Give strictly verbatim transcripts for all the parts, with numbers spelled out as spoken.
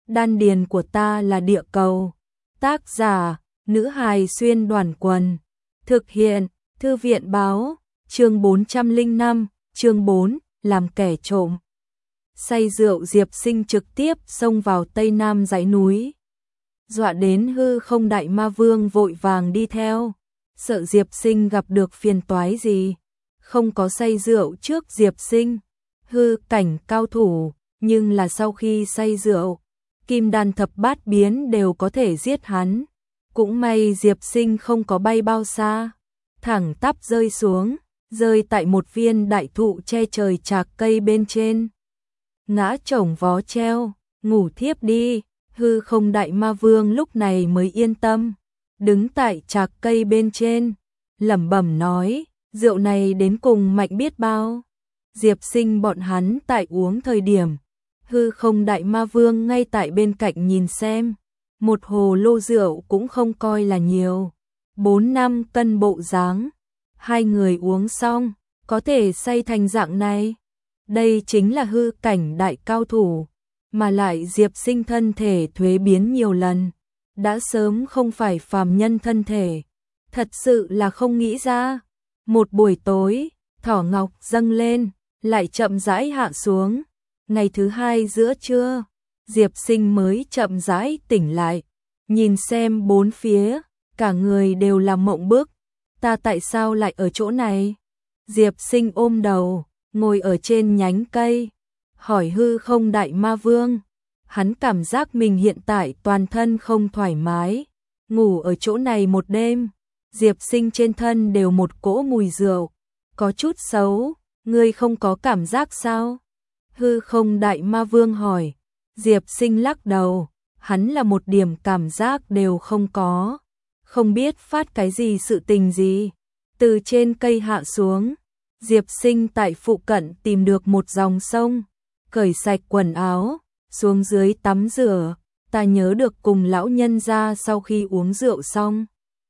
Đan điền của ta là địa cầu. Tác giả, nữ hài xuyên đoàn quần. Thực hiện, thư viện báo, chương bốn trăm lẻ năm, chương bốn, làm kẻ trộm. Say rượu Diệp Sinh trực tiếp xông vào tây nam dãy núi. Dọa đến hư không đại ma vương vội vàng đi theo. Sợ Diệp Sinh gặp được phiền toái gì. Không có say rượu trước Diệp Sinh. Hư cảnh cao thủ, nhưng là sau khi say rượu, kim đan thập bát biến đều có thể giết hắn. Cũng may Diệp Sinh không có bay bao xa, thẳng tắp rơi xuống, rơi tại một viên đại thụ che trời trạc cây bên trên. Ngã chổng vó treo, ngủ thiếp đi. Hư không đại ma vương lúc này mới yên tâm, đứng tại trạc cây bên trên, lẩm bẩm nói, rượu này đến cùng mạnh biết bao. Diệp Sinh bọn hắn tại uống thời điểm, hư không đại ma vương ngay tại bên cạnh nhìn xem, một hồ lô rượu cũng không coi là nhiều, bốn năm cân bộ dáng, hai người uống xong, có thể say thành dạng này. Đây chính là hư cảnh đại cao thủ, mà lại Diệp Sinh thân thể thuế biến nhiều lần, đã sớm không phải phàm nhân thân thể, thật sự là không nghĩ ra. Một buổi tối, thỏ ngọc dâng lên, lại chậm rãi hạ xuống. Ngày thứ hai giữa trưa, Diệp Sinh mới chậm rãi tỉnh lại, nhìn xem bốn phía, cả người đều là mộng bức. Ta tại sao lại ở chỗ này? Diệp Sinh ôm đầu, ngồi ở trên nhánh cây, hỏi hư không đại ma vương. Hắn cảm giác mình hiện tại toàn thân không thoải mái, ngủ ở chỗ này một đêm, Diệp Sinh trên thân đều một cỗ mùi rượu, có chút xấu, ngươi không có cảm giác sao? Hư không đại ma vương hỏi. Diệp Sinh lắc đầu, hắn là một điểm cảm giác đều không có, không biết phát cái gì sự tình gì. Từ trên cây hạ xuống, Diệp Sinh tại phụ cận tìm được một dòng sông, cởi sạch quần áo, xuống dưới tắm rửa. Ta nhớ được cùng lão nhân gia sau khi uống rượu xong,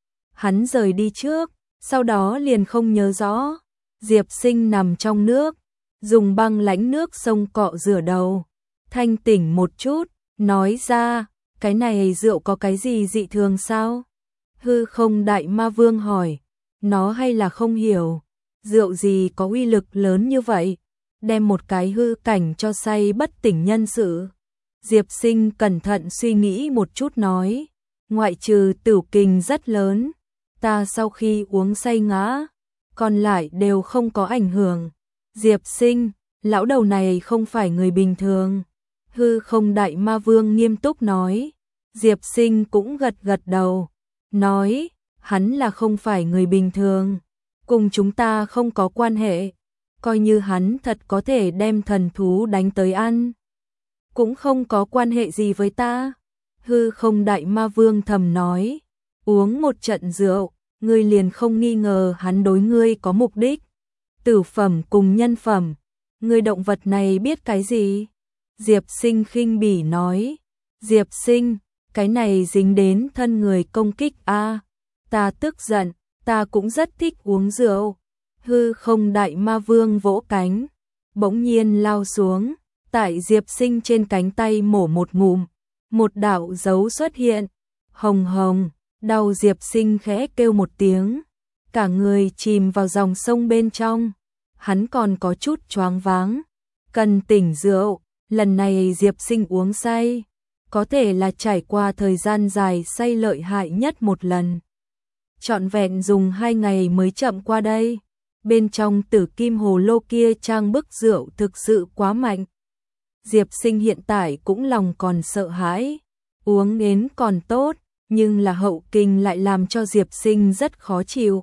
hắn rời đi trước, sau đó liền không nhớ rõ. Diệp Sinh nằm trong nước, dùng băng lãnh nước sông cọ rửa đầu, thanh tỉnh một chút, nói ra, cái này rượu có cái gì dị thường sao? Hư không đại ma vương hỏi, nó hay là không hiểu, rượu gì có uy lực lớn như vậy, đem một cái hư cảnh cho say bất tỉnh nhân sự. Diệp Sinh cẩn thận suy nghĩ một chút nói, ngoại trừ tử kình rất lớn, ta sau khi uống say ngã, còn lại đều không có ảnh hưởng. Diệp Sinh, lão đầu này không phải người bình thường. Hư không đại ma vương nghiêm túc nói. Diệp Sinh cũng gật gật đầu, nói, hắn là không phải người bình thường, cùng chúng ta không có quan hệ, coi như hắn thật có thể đem thần thú đánh tới ăn, cũng không có quan hệ gì với ta. Hư không đại ma vương thầm nói, uống một trận rượu, ngươi liền không nghi ngờ hắn đối ngươi có mục đích. Tử phẩm cùng nhân phẩm, ngươi động vật này biết cái gì? Diệp Sinh khinh bỉ nói. Diệp Sinh, cái này dính đến thân người công kích a. À, ta tức giận, ta cũng rất thích uống rượu. Hư không đại ma vương vỗ cánh, bỗng nhiên lao xuống, tại Diệp Sinh trên cánh tay mổ một ngụm, một đạo dấu xuất hiện, hồng hồng, đau. Diệp Sinh khẽ kêu một tiếng, cả người chìm vào dòng sông bên trong, hắn còn có chút choáng váng, cần tỉnh rượu. Lần này Diệp Sinh uống say, có thể là trải qua thời gian dài say lợi hại nhất một lần. Trọn vẹn dùng hai ngày mới chậm qua đây. Bên trong tử kim hồ lô kia trang bức rượu thực sự quá mạnh. Diệp Sinh hiện tại cũng lòng còn sợ hãi, uống đến còn tốt, nhưng là hậu kinh lại làm cho Diệp Sinh rất khó chịu.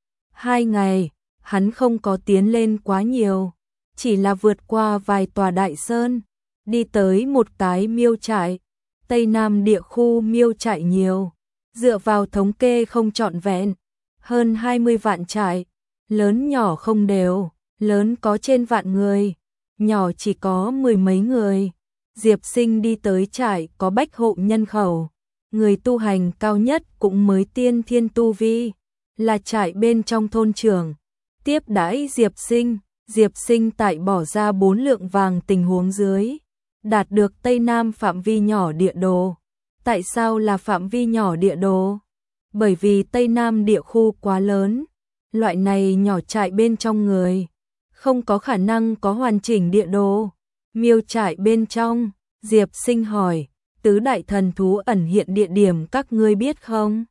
Hai ngày, hắn không có tiến lên quá nhiều, chỉ là vượt qua vài tòa đại sơn, đi tới một cái miêu trại. Tây Nam địa khu miêu trại nhiều, dựa vào thống kê không trọn vẹn, hơn hai mươi vạn trại, lớn nhỏ không đều, lớn có trên vạn người, nhỏ chỉ có mười mấy người. Diệp Sinh đi tới trại có bách hộ nhân khẩu, người tu hành cao nhất cũng mới tiên thiên tu vi, là trại bên trong thôn trưởng. Tiếp đãi Diệp Sinh, Diệp Sinh tại bỏ ra bốn lượng vàng tình huống dưới, đạt được Tây Nam phạm vi nhỏ địa đồ. Tại sao là phạm vi nhỏ địa đồ? Bởi vì Tây Nam địa khu quá lớn, loại này nhỏ trại bên trong người, không có khả năng có hoàn chỉnh địa đồ. Miêu trại bên trong, Diệp Sinh hỏi, tứ đại thần thú ẩn hiện địa điểm các ngươi biết không?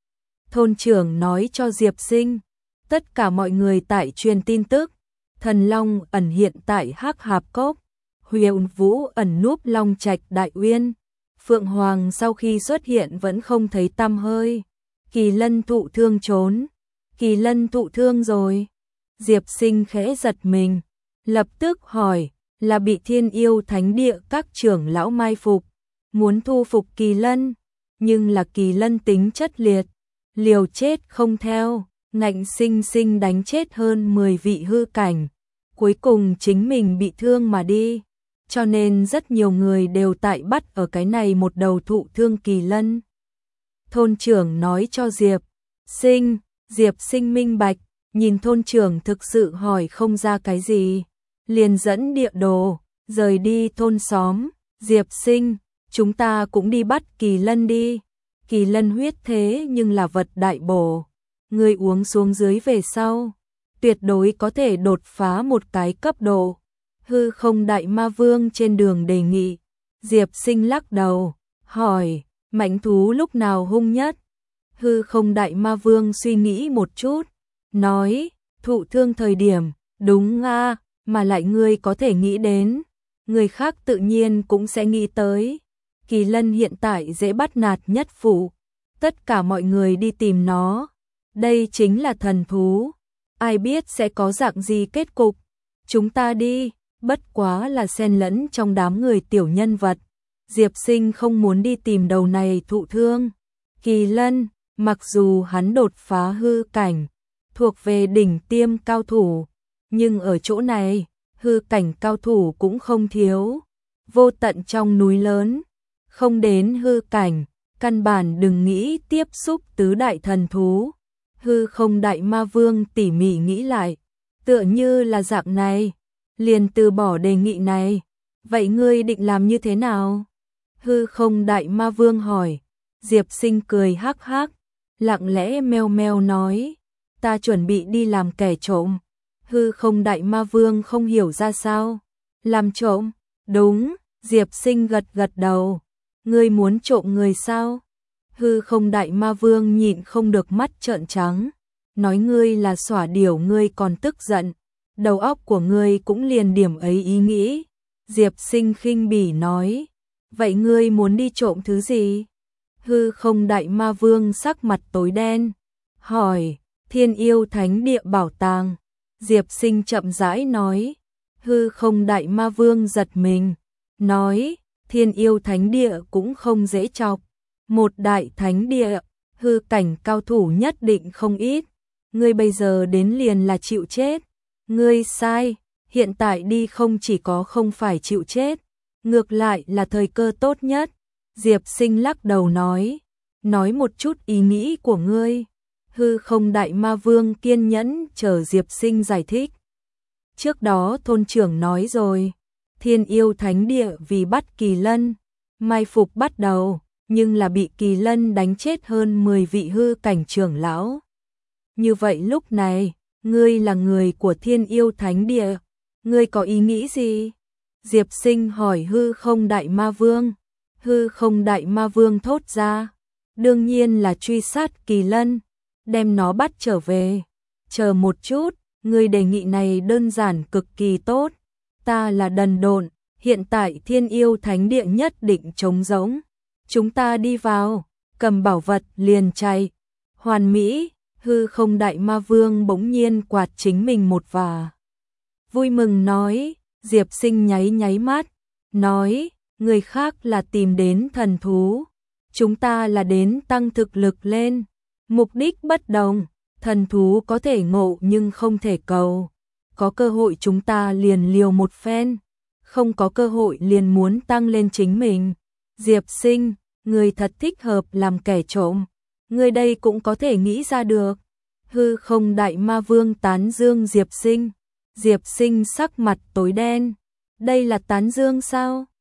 Thôn trưởng nói cho Diệp Sinh, tất cả mọi người tại truyền tin tức, Thần Long ẩn hiện tại Hắc Hạp Cốc, Huyền Vũ ẩn núp Long Trạch Đại Uyên, Phượng Hoàng sau khi xuất hiện vẫn không thấy tăm hơi, Kỳ Lân thụ thương trốn, Kỳ Lân thụ thương rồi. Diệp Sinh khẽ giật mình, lập tức hỏi, là bị Thiên Yêu Thánh Địa các trưởng lão mai phục, muốn thu phục Kỳ Lân, nhưng là Kỳ Lân tính chất liệt, liều chết không theo, ngạnh sinh sinh đánh chết hơn mười vị hư cảnh, cuối cùng chính mình bị thương mà đi, cho nên rất nhiều người đều tại bắt ở cái này một đầu thụ thương Kỳ Lân. Thôn trưởng nói cho Diệp Sinh, Diệp Sinh minh bạch, nhìn thôn trưởng thực sự hỏi không ra cái gì, liền dẫn địa đồ, rời đi thôn xóm. Diệp Sinh, chúng ta cũng đi bắt Kỳ Lân đi. Kỳ Lân huyết thế nhưng là vật đại bổ, người uống xuống dưới về sau, tuyệt đối có thể đột phá một cái cấp độ. Hư Không Đại Ma Vương trên đường đề nghị. Diệp Sinh lắc đầu, hỏi, mãnh thú lúc nào hung nhất? Hư Không Đại Ma Vương suy nghĩ một chút, nói, thụ thương thời điểm, đúng a, mà lại ngươi có thể nghĩ đến, người khác tự nhiên cũng sẽ nghĩ tới. Kỳ Lân hiện tại dễ bắt nạt nhất phủ, tất cả mọi người đi tìm nó, đây chính là thần thú, ai biết sẽ có dạng gì kết cục. Chúng ta đi, bất quá là xen lẫn trong đám người tiểu nhân vật. Diệp Sinh không muốn đi tìm đầu này thụ thương Kỳ Lân, mặc dù hắn đột phá hư cảnh, thuộc về đỉnh tiêm cao thủ, nhưng ở chỗ này, hư cảnh cao thủ cũng không thiếu. Vô tận trong núi lớn, không đến hư cảnh, căn bản đừng nghĩ tiếp xúc tứ đại thần thú. Hư Không Đại Ma Vương tỉ mỉ nghĩ lại, tựa như là dạng này, liền từ bỏ đề nghị này. Vậy ngươi định làm như thế nào? Hư Không Đại Ma Vương hỏi. Diệp Sinh cười hắc hắc, lặng lẽ meo meo nói, ta chuẩn bị đi làm kẻ trộm. Hư Không Đại Ma Vương không hiểu ra sao. Làm trộm? Đúng, Diệp Sinh gật gật đầu. Ngươi muốn trộm người sao? Hư Không Đại Ma Vương nhịn không được mắt trợn trắng, nói ngươi là xỏa điểu ngươi còn tức giận, đầu óc của ngươi cũng liền điểm ấy ý nghĩ. Diệp Sinh khinh bỉ nói, vậy ngươi muốn đi trộm thứ gì? Hư Không Đại Ma Vương sắc mặt tối đen, hỏi, Thiên Yêu Thánh Địa bảo tàng. Diệp Sinh chậm rãi nói. Hư Không Đại Ma Vương giật mình, nói, Thiên Yêu Thánh Địa cũng không dễ chọc, một đại thánh địa, hư cảnh cao thủ nhất định không ít, ngươi bây giờ đến liền là chịu chết. Ngươi sai, hiện tại đi không chỉ có không phải chịu chết, ngược lại là thời cơ tốt nhất. Diệp Sinh lắc đầu nói, nói một chút ý nghĩ của ngươi. Hư Không Đại Ma Vương kiên nhẫn chờ Diệp Sinh giải thích. Trước đó thôn trưởng nói rồi, Thiên Yêu Thánh Địa vì bắt Kỳ Lân, mai phục bắt đầu, nhưng là bị Kỳ Lân đánh chết hơn mười vị hư cảnh trưởng lão. Như vậy lúc này, ngươi là người của Thiên Yêu Thánh Địa, ngươi có ý nghĩ gì? Diệp Sinh hỏi Hư Không Đại Ma Vương. Hư Không Đại Ma Vương thốt ra, đương nhiên là truy sát Kỳ Lân, đem nó bắt trở về. Chờ một chút, ngươi đề nghị này đơn giản cực kỳ tốt. Ta là đần độn, hiện tại Thiên Yêu Thánh Địa nhất định trống rỗng. Chúng ta đi vào, cầm bảo vật liền chạy. Hoàn mỹ. Hư Không Đại Ma Vương bỗng nhiên quạt chính mình một vả. Vui mừng nói. Diệp Sinh nháy nháy mắt, nói, người khác là tìm đến thần thú, chúng ta là đến tăng thực lực lên. Mục đích bất đồng, thần thú có thể ngộ nhưng không thể cầu. Có cơ hội chúng ta liền liều một phen, không có cơ hội liền muốn tăng lên chính mình. Diệp Sinh, người thật thích hợp làm kẻ trộm, người đây cũng có thể nghĩ ra được. Hư Không Đại Ma Vương tán dương Diệp Sinh. Diệp Sinh sắc mặt tối đen. Đây là tán dương sao?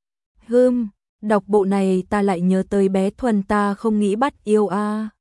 Hưm, đọc bộ này ta lại nhớ tới bé Thuần ta không nghĩ bắt yêu a.